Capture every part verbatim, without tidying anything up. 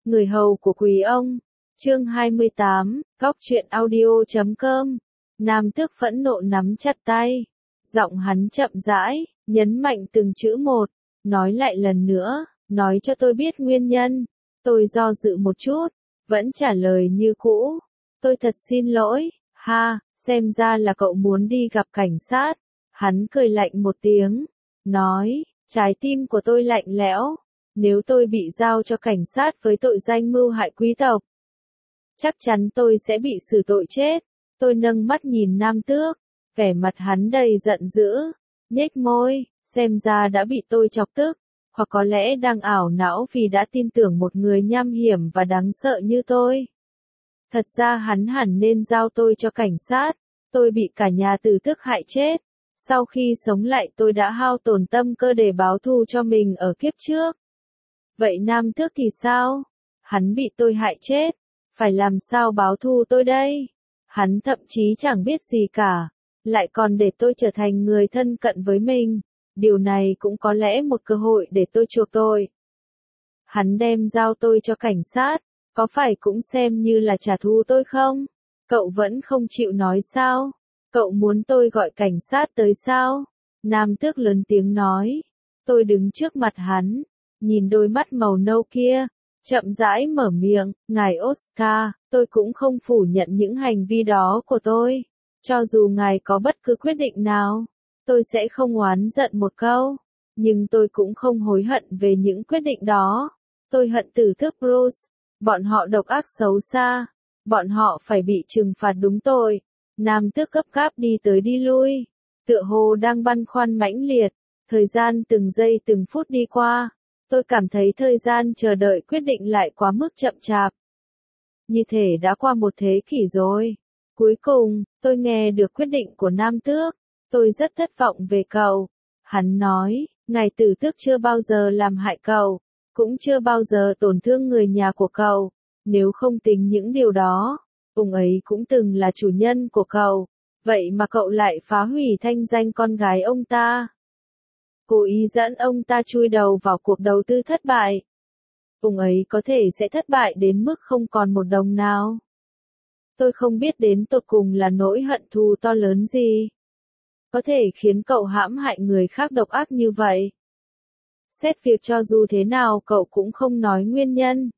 Người hầu của quý ông. Chương hai mươi tám, Góc truyện audio chấm com. Nam Tước phẫn nộ nắm chặt tay. Giọng hắn chậm rãi, nhấn mạnh từng chữ một. Nói lại lần nữa, nói cho tôi biết nguyên nhân. Tôi do dự một chút, vẫn trả lời như cũ. Tôi thật xin lỗi, ha, xem ra là cậu muốn đi gặp cảnh sát. Hắn cười lạnh một tiếng, nói, trái tim của tôi lạnh lẽo. Nếu tôi bị giao cho cảnh sát với tội danh mưu hại quý tộc, chắc chắn tôi sẽ bị xử tội chết. Tôi nâng mắt nhìn Nam Tước, vẻ mặt hắn đầy giận dữ, nhếch môi, xem ra đã bị tôi chọc tức, hoặc có lẽ đang ảo não vì đã tin tưởng một người nham hiểm và đáng sợ như tôi. Thật ra hắn hẳn nên giao tôi cho cảnh sát, tôi bị cả nhà tử tước hại chết. Sau khi sống lại tôi đã hao tổn tâm cơ để báo thù cho mình ở kiếp trước. Vậy Nam Tước thì sao? Hắn bị tôi hại chết, phải làm sao báo thù tôi đây? Hắn thậm chí chẳng biết gì cả, lại còn để tôi trở thành người thân cận với mình. Điều này cũng có lẽ một cơ hội để tôi chuộc tội. Hắn đem giao tôi cho cảnh sát, có phải cũng xem như là trả thù tôi không? Cậu vẫn không chịu nói sao? Cậu muốn tôi gọi cảnh sát tới sao? Nam Tước lớn tiếng nói. Tôi đứng trước mặt hắn, nhìn đôi mắt màu nâu kia, chậm rãi mở miệng, ngài Oscar, tôi cũng không phủ nhận những hành vi đó của tôi. Cho dù ngài có bất cứ quyết định nào, tôi sẽ không oán giận một câu. Nhưng tôi cũng không hối hận về những quyết định đó. Tôi hận tử tước Bruce, bọn họ độc ác xấu xa, bọn họ phải bị trừng phạt đúng tội. Nam Tước gấp gáp đi tới đi lui, tựa hồ đang băn khoăn mãnh liệt, thời gian từng giây từng phút đi qua. Tôi cảm thấy thời gian chờ đợi quyết định lại quá mức chậm chạp. Như thể đã qua một thế kỷ rồi. Cuối cùng, tôi nghe được quyết định của Nam Tước. Tôi rất thất vọng về cậu. Hắn nói, ngài tử tước chưa bao giờ làm hại cậu, cũng chưa bao giờ tổn thương người nhà của cậu. Nếu không tính những điều đó, ông ấy cũng từng là chủ nhân của cậu. Vậy mà cậu lại phá hủy thanh danh con gái ông ta. Cố ý dẫn ông ta chui đầu vào cuộc đầu tư thất bại. Ông ấy có thể sẽ thất bại đến mức không còn một đồng nào. Tôi không biết đến tột cùng là nỗi hận thù to lớn gì có thể khiến cậu hãm hại người khác độc ác như vậy. Xét việc cho dù thế nào cậu cũng không nói nguyên nhân.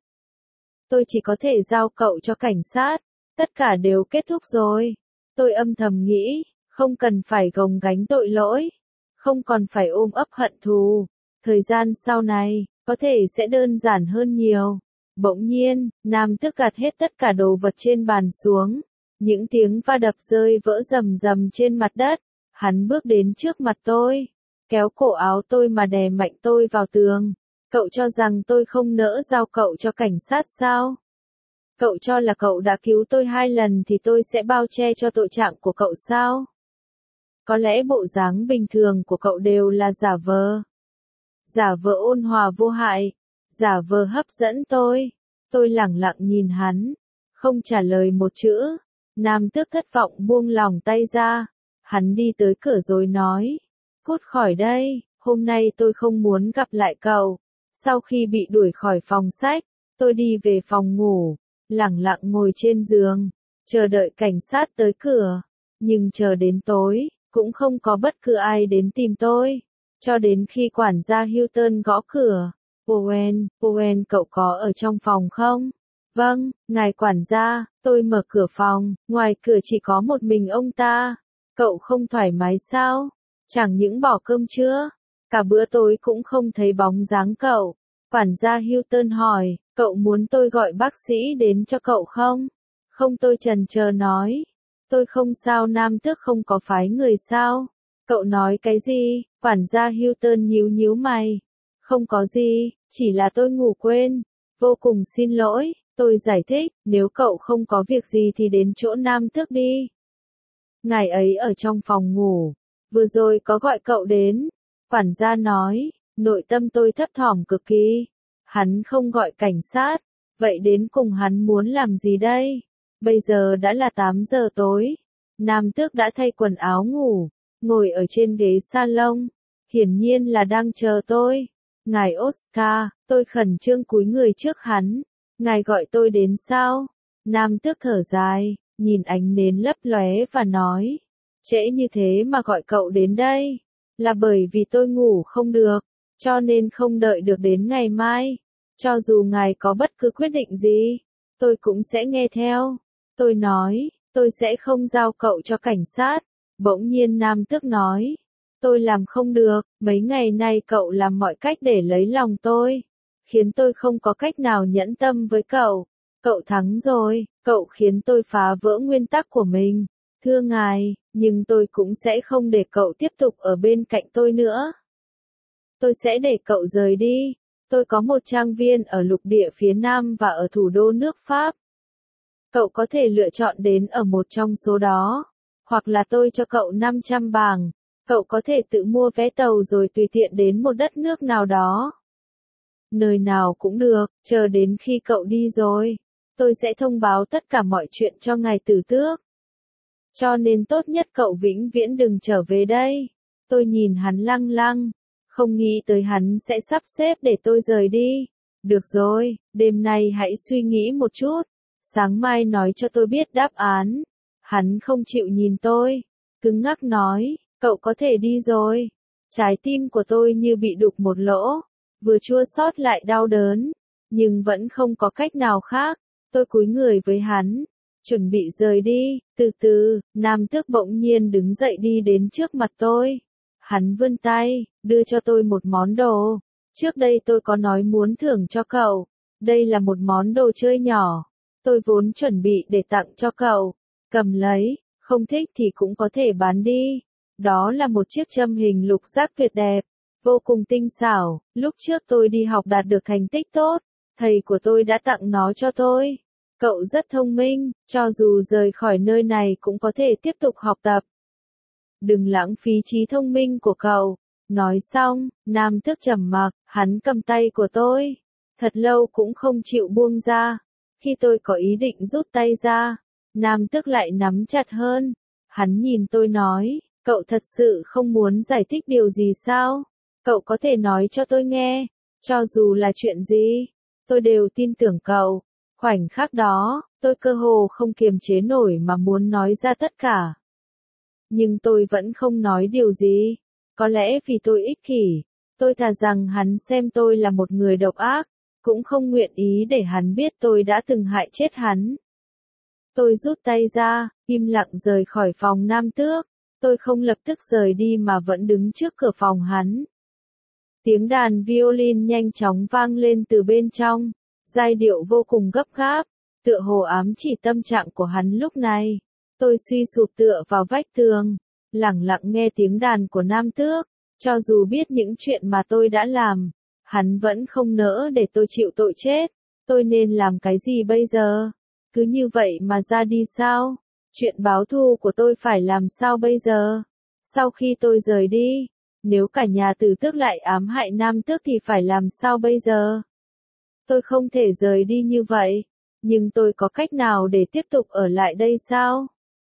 Tôi chỉ có thể giao cậu cho cảnh sát. Tất cả đều kết thúc rồi. Tôi âm thầm nghĩ, không cần phải gồng gánh tội lỗi. Không còn phải ôm ấp hận thù. Thời gian sau này, có thể sẽ đơn giản hơn nhiều. Bỗng nhiên, Nam Tước gạt hết tất cả đồ vật trên bàn xuống. Những tiếng va đập rơi vỡ rầm rầm trên mặt đất. Hắn bước đến trước mặt tôi, kéo cổ áo tôi mà đè mạnh tôi vào tường. Cậu cho rằng tôi không nỡ giao cậu cho cảnh sát sao? Cậu cho là cậu đã cứu tôi hai lần thì tôi sẽ bao che cho tội trạng của cậu sao? Có lẽ bộ dáng bình thường của cậu đều là giả vờ. Giả vờ ôn hòa vô hại, giả vờ hấp dẫn tôi. Tôi lẳng lặng nhìn hắn, không trả lời một chữ. Nam Tước thất vọng buông lòng tay ra. Hắn đi tới cửa rồi nói, cút khỏi đây, hôm nay tôi không muốn gặp lại cậu. Sau khi bị đuổi khỏi phòng sách, tôi đi về phòng ngủ, lẳng lặng ngồi trên giường, chờ đợi cảnh sát tới cửa. Nhưng chờ đến tối, cũng không có bất cứ ai đến tìm tôi. Cho đến khi quản gia Hilton gõ cửa. Owen, Owen cậu có ở trong phòng không? Vâng, ngài quản gia, tôi mở cửa phòng, ngoài cửa chỉ có một mình ông ta. Cậu không thoải mái sao? Chẳng những bỏ cơm chưa? Cả bữa tối cũng không thấy bóng dáng cậu. Quản gia Hilton hỏi, cậu muốn tôi gọi bác sĩ đến cho cậu không? Không, tôi chần chờ nói. Tôi không sao. Nam Tước không có phái người sao? Cậu nói cái gì? Quản gia Hilton nhíu nhíu mày. Không có gì, chỉ là tôi ngủ quên. Vô cùng xin lỗi, tôi giải thích, nếu cậu không có việc gì thì đến chỗ Nam Tước đi. Ngài ấy ở trong phòng ngủ, vừa rồi có gọi cậu đến. Quản gia nói, nội tâm tôi thấp thỏm cực kỳ. Hắn không gọi cảnh sát, vậy đến cùng hắn muốn làm gì đây? Bây giờ đã là tám giờ tối. Nam Tước đã thay quần áo ngủ, ngồi ở trên ghế salon, hiển nhiên là đang chờ tôi. Ngài Oscar, tôi khẩn trương cúi người trước hắn. Ngài gọi tôi đến sao? Nam tước thở dài, nhìn ánh nến lấp lóe và nói. Trễ như thế mà gọi cậu đến đây. Là bởi vì tôi ngủ không được, cho nên không đợi được đến ngày mai. Cho dù ngài có bất cứ quyết định gì, tôi cũng sẽ nghe theo. Tôi nói, tôi sẽ không giao cậu cho cảnh sát. Bỗng nhiên nam tước nói. Tôi làm không được, mấy ngày nay cậu làm mọi cách để lấy lòng tôi. Khiến tôi không có cách nào nhẫn tâm với cậu. Cậu thắng rồi, cậu khiến tôi phá vỡ nguyên tắc của mình. Thưa ngài, nhưng tôi cũng sẽ không để cậu tiếp tục ở bên cạnh tôi nữa. Tôi sẽ để cậu rời đi. Tôi có một trang viên ở lục địa phía Nam và ở thủ đô nước Pháp. Cậu có thể lựa chọn đến ở một trong số đó. Hoặc là tôi cho cậu năm trăm bảng. Cậu có thể tự mua vé tàu rồi tùy tiện đến một đất nước nào đó. Nơi nào cũng được, chờ đến khi cậu đi rồi. Tôi sẽ thông báo tất cả mọi chuyện cho ngài tử tước. Cho nên tốt nhất cậu vĩnh viễn đừng trở về đây. Tôi nhìn hắn lăng lăng. Không nghĩ tới hắn sẽ sắp xếp để tôi rời đi. Được rồi, đêm nay hãy suy nghĩ một chút. Sáng mai nói cho tôi biết đáp án. Hắn không chịu nhìn tôi. Cứng ngắc nói, cậu có thể đi rồi. Trái tim của tôi như bị đục một lỗ. Vừa chua xót lại đau đớn. Nhưng vẫn không có cách nào khác. Tôi cúi người với hắn. Chuẩn bị rời đi. Từ từ, nam tước bỗng nhiên đứng dậy đi đến trước mặt tôi. Hắn vươn tay, đưa cho tôi một món đồ. Trước đây tôi có nói muốn thưởng cho cậu. Đây là một món đồ chơi nhỏ. Tôi vốn chuẩn bị để tặng cho cậu. Cầm lấy, không thích thì cũng có thể bán đi. Đó là một chiếc châm hình lục giác tuyệt đẹp. Vô cùng tinh xảo. Lúc trước tôi đi học đạt được thành tích tốt. Thầy của tôi đã tặng nó cho tôi. Cậu rất thông minh, cho dù rời khỏi nơi này cũng có thể tiếp tục học tập. Đừng lãng phí trí thông minh của cậu. Nói xong, nam tước trầm mặc, hắn cầm tay của tôi. Thật lâu cũng không chịu buông ra. Khi tôi có ý định rút tay ra, nam tước lại nắm chặt hơn. Hắn nhìn tôi nói, cậu thật sự không muốn giải thích điều gì sao? Cậu có thể nói cho tôi nghe, cho dù là chuyện gì, tôi đều tin tưởng cậu. Khoảnh khắc đó, tôi cơ hồ không kiềm chế nổi mà muốn nói ra tất cả. Nhưng tôi vẫn không nói điều gì. Có lẽ vì tôi ích kỷ. Tôi thà rằng hắn xem tôi là một người độc ác, cũng không nguyện ý để hắn biết tôi đã từng hại chết hắn. Tôi rút tay ra, im lặng rời khỏi phòng nam tước. Tôi không lập tức rời đi mà vẫn đứng trước cửa phòng hắn. Tiếng đàn violin nhanh chóng vang lên từ bên trong. Giai điệu vô cùng gấp gáp, tựa hồ ám chỉ tâm trạng của hắn lúc này. Tôi suy sụp tựa vào vách tường, lẳng lặng nghe tiếng đàn của nam tước. Cho dù biết những chuyện mà tôi đã làm, hắn vẫn không nỡ để tôi chịu tội chết. Tôi nên làm cái gì bây giờ? Cứ như vậy mà ra đi sao? Chuyện báo thù của tôi phải làm sao bây giờ? Sau khi tôi rời đi, nếu cả nhà tử tước lại ám hại nam tước thì phải làm sao bây giờ? Tôi không thể rời đi như vậy, nhưng tôi có cách nào để tiếp tục ở lại đây sao?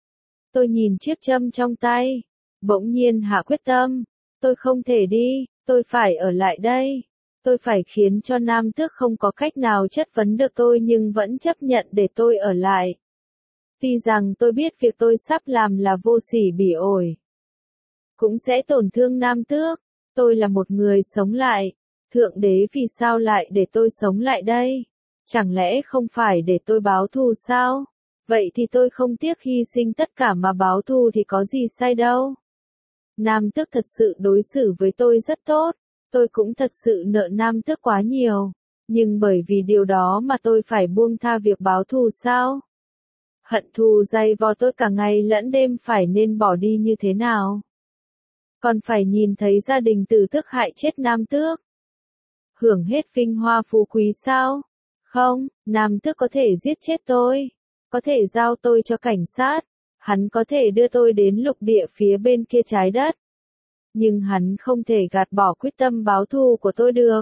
Tôi nhìn chiếc châm trong tay, bỗng nhiên hạ quyết tâm, tôi không thể đi, tôi phải ở lại đây. Tôi phải khiến cho nam tước không có cách nào chất vấn được tôi nhưng vẫn chấp nhận để tôi ở lại. Tuy rằng tôi biết việc tôi sắp làm là vô sỉ bỉ ổi, cũng sẽ tổn thương nam tước. Tôi là một người sống lại. Thượng đế vì sao lại để tôi sống lại đây? Chẳng lẽ không phải để tôi báo thù sao? Vậy thì tôi không tiếc hy sinh tất cả mà báo thù thì có gì sai đâu. Nam tước thật sự đối xử với tôi rất tốt. Tôi cũng thật sự nợ nam tước quá nhiều. Nhưng bởi vì điều đó mà tôi phải buông tha việc báo thù sao? Hận thù dày vò tôi cả ngày lẫn đêm phải nên bỏ đi như thế nào? Còn phải nhìn thấy gia đình tử tước hại chết nam tước. Hưởng hết vinh hoa phú quý sao? Không, nam tước có thể giết chết tôi. Có thể giao tôi cho cảnh sát. Hắn có thể đưa tôi đến lục địa phía bên kia trái đất. Nhưng hắn không thể gạt bỏ quyết tâm báo thù của tôi được.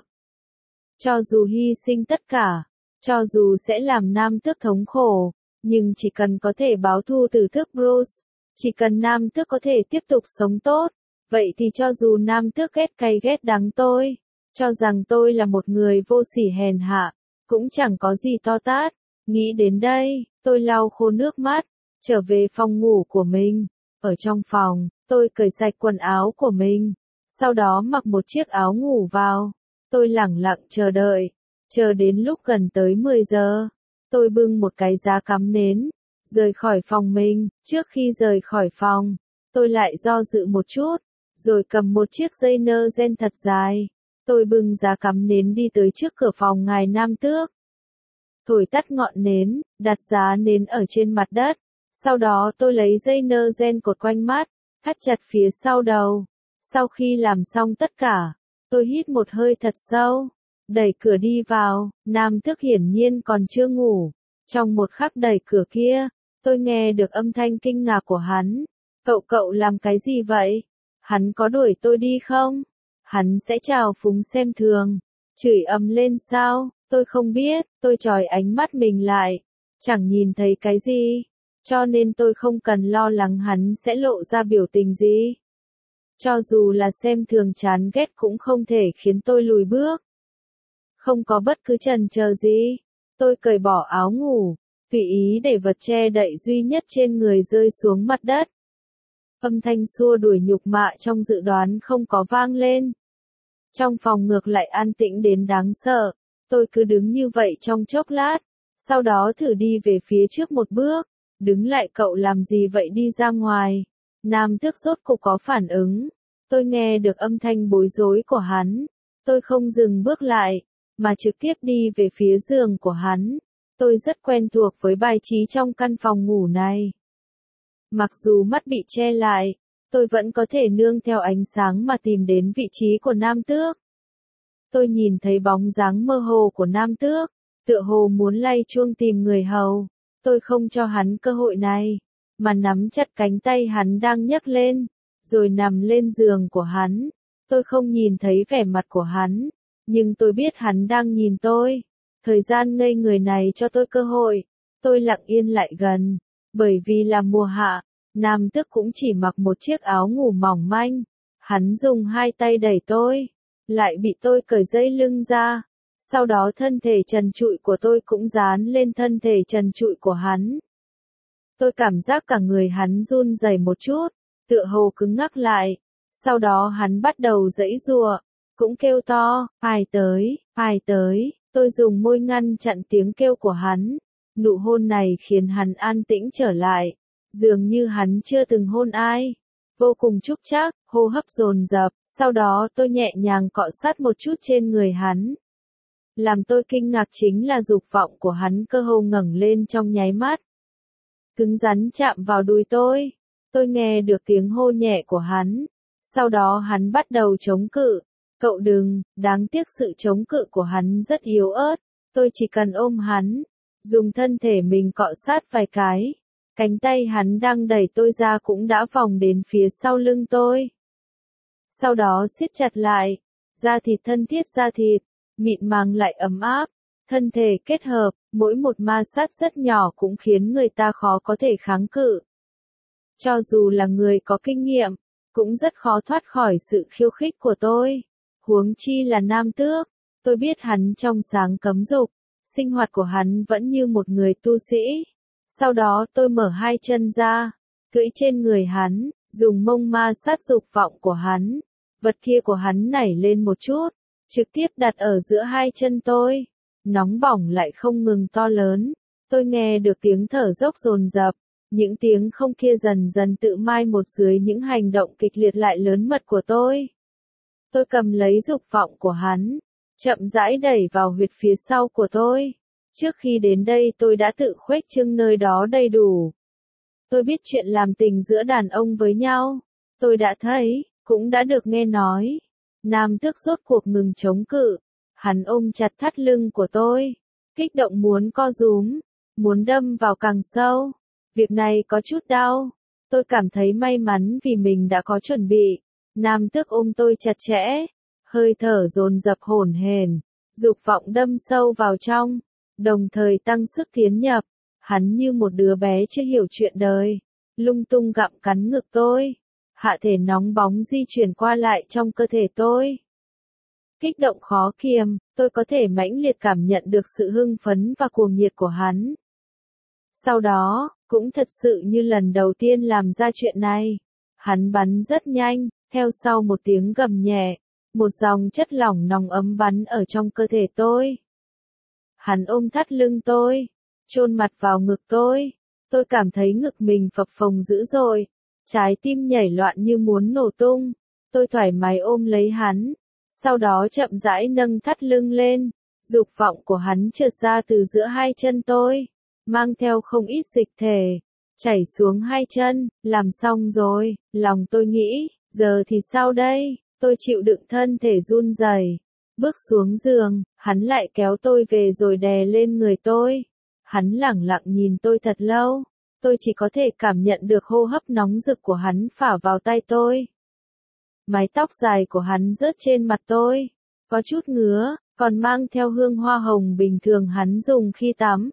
Cho dù hy sinh tất cả, cho dù sẽ làm nam tước thống khổ, nhưng chỉ cần có thể báo thù từ tước Bruce, chỉ cần nam tước có thể tiếp tục sống tốt, vậy thì cho dù nam tước ghét cay ghét đắng tôi, cho rằng tôi là một người vô sỉ hèn hạ, cũng chẳng có gì to tát. Nghĩ đến đây, tôi lau khô nước mắt, trở về phòng ngủ của mình. Ở trong phòng, tôi cởi sạch quần áo của mình, sau đó mặc một chiếc áo ngủ vào. Tôi lẳng lặng chờ đợi, chờ đến lúc gần tới mười giờ. Tôi bưng một cái giá cắm nến, rời khỏi phòng mình. Trước khi rời khỏi phòng, tôi lại do dự một chút, rồi cầm một chiếc dây nơ gen thật dài. Tôi bưng giá cắm nến đi tới trước cửa phòng ngài Nam Tước. Thổi tắt ngọn nến, đặt giá nến ở trên mặt đất. Sau đó tôi lấy dây nơ gen cột quanh mắt, thắt chặt phía sau đầu. Sau khi làm xong tất cả, tôi hít một hơi thật sâu, đẩy cửa đi vào. Nam Tước hiển nhiên còn chưa ngủ. Trong một khắc đẩy cửa kia, tôi nghe được âm thanh kinh ngạc của hắn. Cậu cậu làm cái gì vậy? Hắn có đuổi tôi đi không? Hắn sẽ trào phúng xem thường, chửi ầm lên sao? Tôi không biết, tôi chòi ánh mắt mình lại, chẳng nhìn thấy cái gì, cho nên tôi không cần lo lắng hắn sẽ lộ ra biểu tình gì. Cho dù là xem thường chán ghét cũng không thể khiến tôi lùi bước. Không có bất cứ chần chờ gì, tôi cởi bỏ áo ngủ, tùy ý để vật che đậy duy nhất trên người rơi xuống mặt đất. Âm thanh xua đuổi nhục mạ trong dự đoán không có vang lên. Trong phòng ngược lại an tĩnh đến đáng sợ. Tôi cứ đứng như vậy trong chốc lát, sau đó thử đi về phía trước một bước. Đứng lại, cậu làm gì vậy, đi ra ngoài. Nam Tước rốt cục có phản ứng. Tôi nghe được âm thanh bối rối của hắn. Tôi không dừng bước lại, mà trực tiếp đi về phía giường của hắn. Tôi rất quen thuộc với bài trí trong căn phòng ngủ này. Mặc dù mắt bị che lại, tôi vẫn có thể nương theo ánh sáng mà tìm đến vị trí của Nam Tước. Tôi nhìn thấy bóng dáng mơ hồ của Nam Tước, tựa hồ muốn lay chuông tìm người hầu. Tôi không cho hắn cơ hội này, mà nắm chặt cánh tay hắn đang nhấc lên, rồi nằm lên giường của hắn. Tôi không nhìn thấy vẻ mặt của hắn, nhưng tôi biết hắn đang nhìn tôi. Thời gian ngây người này cho tôi cơ hội. Tôi lặng yên lại gần, bởi vì là mùa hạ, Nam Tước cũng chỉ mặc một chiếc áo ngủ mỏng manh. Hắn dùng hai tay đẩy tôi, lại bị tôi cởi dây lưng ra. Sau đó thân thể trần trụi của tôi cũng dán lên thân thể trần trụi của hắn. Tôi cảm giác cả người hắn run rẩy một chút, tựa hồ cứng ngắc lại. Sau đó hắn bắt đầu giãy giụa, cũng kêu to, ai tới, ai tới. Tôi dùng môi ngăn chặn tiếng kêu của hắn. Nụ hôn này khiến hắn an tĩnh trở lại, dường như hắn chưa từng hôn ai. Vô cùng trúc trác, hô hấp dồn dập, sau đó tôi nhẹ nhàng cọ sát một chút trên người hắn. Làm tôi kinh ngạc chính là dục vọng của hắn cơ hồ ngẩng lên trong nháy mắt. Cứng rắn chạm vào đùi tôi. Tôi nghe được tiếng hô nhẹ của hắn. Sau đó hắn bắt đầu chống cự. Cậu đừng, đáng tiếc sự chống cự của hắn rất yếu ớt. Tôi chỉ cần ôm hắn, dùng thân thể mình cọ sát vài cái. Cánh tay hắn đang đẩy tôi ra cũng đã vòng đến phía sau lưng tôi. Sau đó siết chặt lại, da thịt thân thiết da thịt, mịn màng lại ấm áp, thân thể kết hợp, mỗi một ma sát rất nhỏ cũng khiến người ta khó có thể kháng cự. Cho dù là người có kinh nghiệm, cũng rất khó thoát khỏi sự khiêu khích của tôi. Huống chi là Nam Tước, tôi biết hắn trong sáng cấm dục, sinh hoạt của hắn vẫn như một người tu sĩ. Sau đó tôi mở hai chân ra, cưỡi trên người hắn, dùng mông ma sát dục vọng của hắn. Vật kia của hắn nảy lên một chút, trực tiếp đặt ở giữa hai chân tôi. Nóng bỏng lại không ngừng to lớn. Tôi nghe được tiếng thở dốc dồn dập. Những tiếng không kia dần dần tự mai một dưới những hành động kịch liệt lại lớn mật của tôi. Tôi cầm lấy dục vọng của hắn, chậm rãi đẩy vào huyệt phía sau của tôi. Trước khi đến đây tôi đã tự khuếch trương nơi đó đầy đủ. Tôi biết chuyện làm tình giữa đàn ông với nhau. Tôi đã thấy, cũng đã được nghe nói. Nam Tước rốt cuộc ngừng chống cự. Hắn ôm chặt thắt lưng của tôi. Kích động muốn co rúm, muốn đâm vào càng sâu. Việc này có chút đau. Tôi cảm thấy may mắn vì mình đã có chuẩn bị. Nam Tước ôm tôi chặt chẽ. Hơi thở dồn dập hổn hển. Dục vọng đâm sâu vào trong. Đồng thời tăng sức tiến nhập. Hắn như một đứa bé chưa hiểu chuyện đời. Lung tung gặm cắn ngực tôi. Hạ thể nóng bóng di chuyển qua lại trong cơ thể tôi. Kích động khó kiềm, tôi có thể mãnh liệt cảm nhận được sự hưng phấn và cuồng nhiệt của hắn. Sau đó, cũng thật sự như lần đầu tiên làm ra chuyện này, hắn bắn rất nhanh, theo sau một tiếng gầm nhẹ, một dòng chất lỏng nóng ấm bắn ở trong cơ thể tôi. Hắn ôm thắt lưng tôi, chôn mặt vào ngực tôi, tôi cảm thấy ngực mình phập phồng dữ dội, trái tim nhảy loạn như muốn nổ tung, tôi thoải mái ôm lấy hắn, sau đó chậm rãi nâng thắt lưng lên, dục vọng của hắn trượt ra từ giữa hai chân tôi, mang theo không ít dịch thể, chảy xuống hai chân, làm xong rồi, lòng tôi nghĩ, giờ thì sao đây, tôi chịu đựng thân thể run rẩy, bước xuống giường, hắn lại kéo tôi về rồi đè lên người tôi, hắn lẳng lặng nhìn tôi thật lâu, tôi chỉ có thể cảm nhận được hô hấp nóng rực của hắn phả vào tay tôi. Mái tóc dài của hắn rớt trên mặt tôi, có chút ngứa, còn mang theo hương hoa hồng bình thường hắn dùng khi tắm.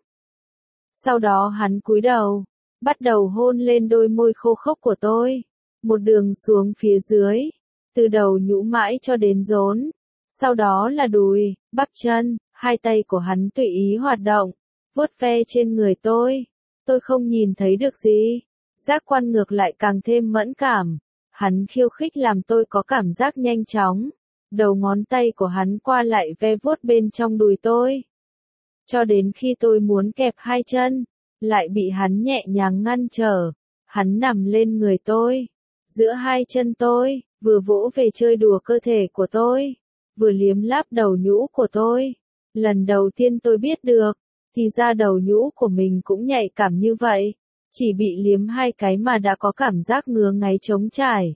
Sau đó hắn cúi đầu, bắt đầu hôn lên đôi môi khô khốc của tôi, một đường xuống phía dưới, từ đầu nhũ mãi cho đến rốn, sau đó là đùi, bắp chân, hai tay của hắn tùy ý hoạt động, vuốt ve trên người tôi. Tôi không nhìn thấy được gì, giác quan ngược lại càng thêm mẫn cảm. Hắn khiêu khích làm tôi có cảm giác nhanh chóng, đầu ngón tay của hắn qua lại ve vuốt bên trong đùi tôi. Cho đến khi tôi muốn kẹp hai chân, lại bị hắn nhẹ nhàng ngăn trở. Hắn nằm lên người tôi, giữa hai chân tôi, vừa vỗ về chơi đùa cơ thể của tôi, vừa liếm láp đầu nhũ của tôi. Lần đầu tiên tôi biết được, thì ra đầu nhũ của mình cũng nhạy cảm như vậy. Chỉ bị liếm hai cái mà đã có cảm giác ngứa ngáy trống trải.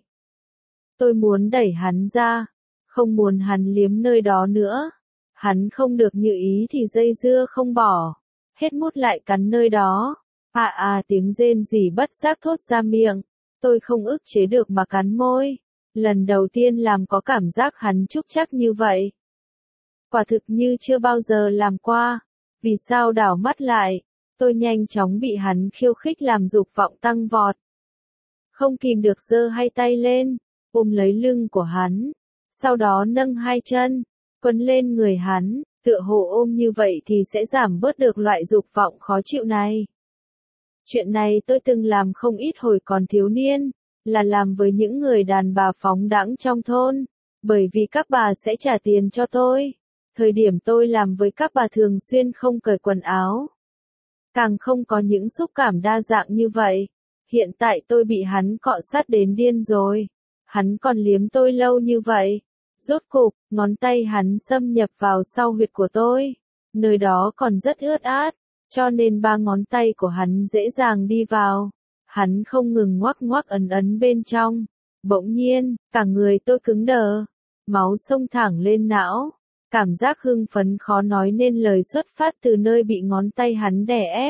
Tôi muốn đẩy hắn ra, không muốn hắn liếm nơi đó nữa. Hắn không được như ý thì dây dưa không bỏ, hết mút lại cắn nơi đó. À à tiếng rên rỉ bất giác thốt ra miệng, tôi không ức chế được mà cắn môi. Lần đầu tiên làm có cảm giác hắn trúc chắc như vậy. Quả thực như chưa bao giờ làm qua. Vì sao đảo mắt lại? Tôi nhanh chóng bị hắn khiêu khích làm dục vọng tăng vọt. Không kìm được giơ hai tay lên, ôm lấy lưng của hắn. Sau đó nâng hai chân, quấn lên người hắn, tựa hồ ôm như vậy thì sẽ giảm bớt được loại dục vọng khó chịu này. Chuyện này tôi từng làm không ít hồi còn thiếu niên, là làm với những người đàn bà phóng đãng trong thôn, bởi vì các bà sẽ trả tiền cho tôi. Thời điểm tôi làm với các bà thường xuyên không cởi quần áo. Càng không có những xúc cảm đa dạng như vậy. Hiện tại tôi bị hắn cọ sát đến điên rồi. Hắn còn liếm tôi lâu như vậy. Rốt cục, ngón tay hắn xâm nhập vào sau huyệt của tôi. Nơi đó còn rất ướt át, cho nên ba ngón tay của hắn dễ dàng đi vào. Hắn không ngừng ngoắc ngoắc ấn ấn bên trong. Bỗng nhiên, cả người tôi cứng đờ. Máu xông thẳng lên não. Cảm giác hưng phấn khó nói nên lời xuất phát từ nơi bị ngón tay hắn đè ép.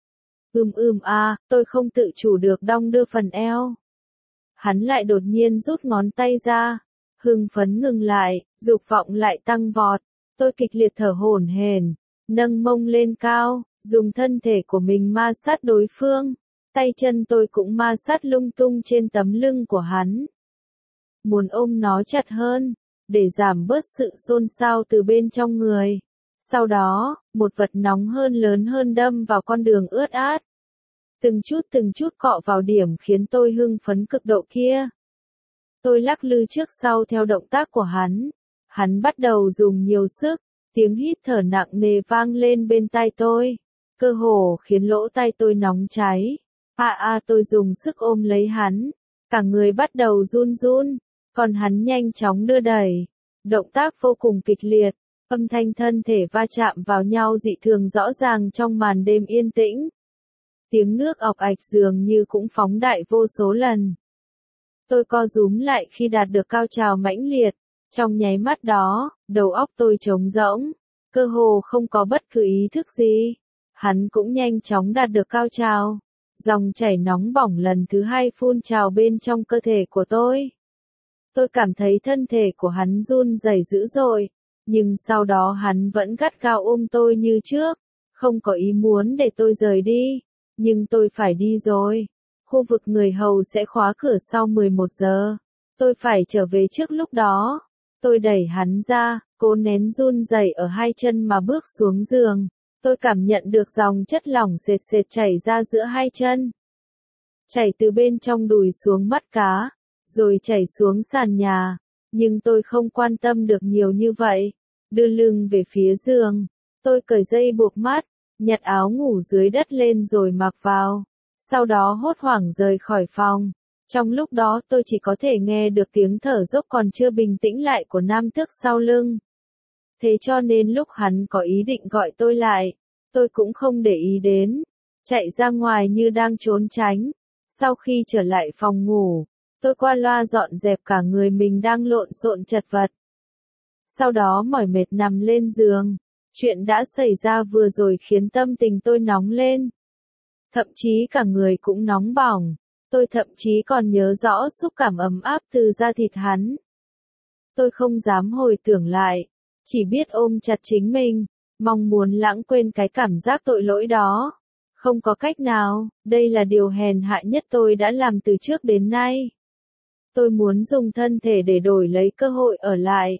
Ưm ưm a, tôi không tự chủ được đong đưa phần eo. Hắn lại đột nhiên rút ngón tay ra. Hưng phấn ngừng lại, dục vọng lại tăng vọt. Tôi kịch liệt thở hổn hển, nâng mông lên cao, dùng thân thể của mình ma sát đối phương. Tay chân tôi cũng ma sát lung tung trên tấm lưng của hắn. Muốn ôm nó chặt hơn, để giảm bớt sự xôn xao từ bên trong người. Sau đó, một vật nóng hơn lớn hơn đâm vào con đường ướt át. Từng chút từng chút cọ vào điểm khiến tôi hưng phấn cực độ kia. Tôi lắc lư trước sau theo động tác của hắn. Hắn bắt đầu dùng nhiều sức, tiếng hít thở nặng nề vang lên bên tai tôi. Cơ hồ khiến lỗ tai tôi nóng cháy. À à tôi dùng sức ôm lấy hắn. Cả người bắt đầu run run. Còn hắn nhanh chóng đưa đẩy. Động tác vô cùng kịch liệt. Âm thanh thân thể va chạm vào nhau dị thường rõ ràng trong màn đêm yên tĩnh. Tiếng nước ọc ạch dường như cũng phóng đại vô số lần. Tôi co rúm lại khi đạt được cao trào mãnh liệt. Trong nháy mắt đó, đầu óc tôi trống rỗng. Cơ hồ không có bất cứ ý thức gì. Hắn cũng nhanh chóng đạt được cao trào. Dòng chảy nóng bỏng lần thứ hai phun trào bên trong cơ thể của tôi. Tôi cảm thấy thân thể của hắn run rẩy dữ dội, nhưng sau đó hắn vẫn gắt gao ôm tôi như trước, không có ý muốn để tôi rời đi, nhưng tôi phải đi rồi. Khu vực người hầu sẽ khóa cửa sau mười một giờ. Tôi phải trở về trước lúc đó. Tôi đẩy hắn ra, cố nén run rẩy ở hai chân mà bước xuống giường. Tôi cảm nhận được dòng chất lỏng sệt sệt chảy ra giữa hai chân. Chảy từ bên trong đùi xuống mắt cá, rồi chảy xuống sàn nhà. Nhưng tôi không quan tâm được nhiều như vậy. Đưa lưng về phía giường, tôi cởi dây buộc mắt, nhặt áo ngủ dưới đất lên rồi mặc vào. Sau đó hốt hoảng rời khỏi phòng. Trong lúc đó tôi chỉ có thể nghe được tiếng thở dốc còn chưa bình tĩnh lại của nam tước sau lưng. Thế cho nên lúc hắn có ý định gọi tôi lại, tôi cũng không để ý đến. Chạy ra ngoài như đang trốn tránh. Sau khi trở lại phòng ngủ, tôi qua loa dọn dẹp cả người mình đang lộn xộn chật vật. Sau đó mỏi mệt nằm lên giường. Chuyện đã xảy ra vừa rồi khiến tâm tình tôi nóng lên. Thậm chí cả người cũng nóng bỏng. Tôi thậm chí còn nhớ rõ xúc cảm ấm áp từ da thịt hắn. Tôi không dám hồi tưởng lại. Chỉ biết ôm chặt chính mình. Mong muốn lãng quên cái cảm giác tội lỗi đó. Không có cách nào, đây là điều hèn hạ nhất tôi đã làm từ trước đến nay. Tôi muốn dùng thân thể để đổi lấy cơ hội ở lại.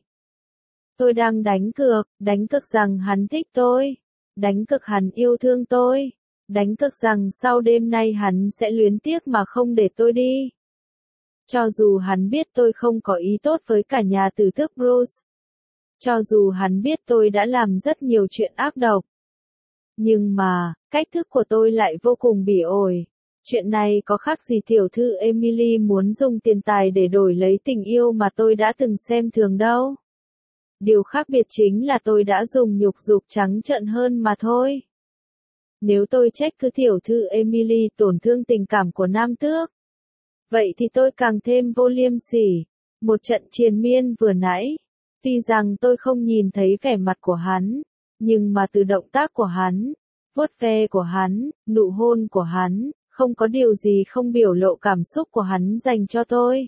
Tôi đang đánh cược, đánh cược rằng hắn thích tôi. Đánh cược hắn yêu thương tôi. Đánh cược rằng sau đêm nay hắn sẽ luyến tiếc mà không để tôi đi. Cho dù hắn biết tôi không có ý tốt với cả nhà tử tước Bruce. Cho dù hắn biết tôi đã làm rất nhiều chuyện ác độc. Nhưng mà, cách thức của tôi lại vô cùng bỉ ổi. Chuyện này có khác gì tiểu thư Emily muốn dùng tiền tài để đổi lấy tình yêu mà tôi đã từng xem thường đâu. Điều khác biệt chính là tôi đã dùng nhục dục trắng trợn hơn mà thôi. Nếu tôi trách cứ tiểu thư Emily tổn thương tình cảm của nam tước, vậy thì tôi càng thêm vô liêm sỉ. Một trận triền miên vừa nãy, tuy rằng tôi không nhìn thấy vẻ mặt của hắn, nhưng mà từ động tác của hắn, vuốt ve của hắn, nụ hôn của hắn, không có điều gì không biểu lộ cảm xúc của hắn dành cho tôi.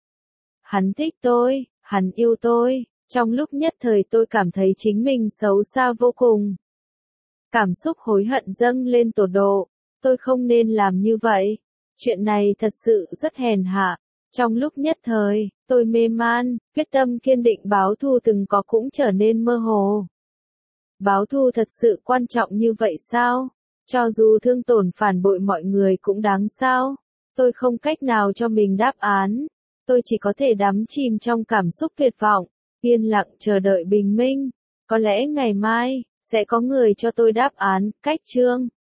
Hắn thích tôi, hắn yêu tôi. Trong lúc nhất thời tôi cảm thấy chính mình xấu xa vô cùng. Cảm xúc hối hận dâng lên tột độ. Tôi không nên làm như vậy. Chuyện này thật sự rất hèn hạ. Trong lúc nhất thời, tôi mê man, quyết tâm kiên định báo thù từng có cũng trở nên mơ hồ. Báo thù thật sự quan trọng như vậy sao? Cho dù thương tổn phản bội mọi người cũng đáng sao? Tôi không cách nào cho mình đáp án. Tôi chỉ có thể đắm chìm trong cảm xúc tuyệt vọng, yên lặng chờ đợi bình minh. Có lẽ ngày mai, sẽ có người cho tôi đáp án. Cách chương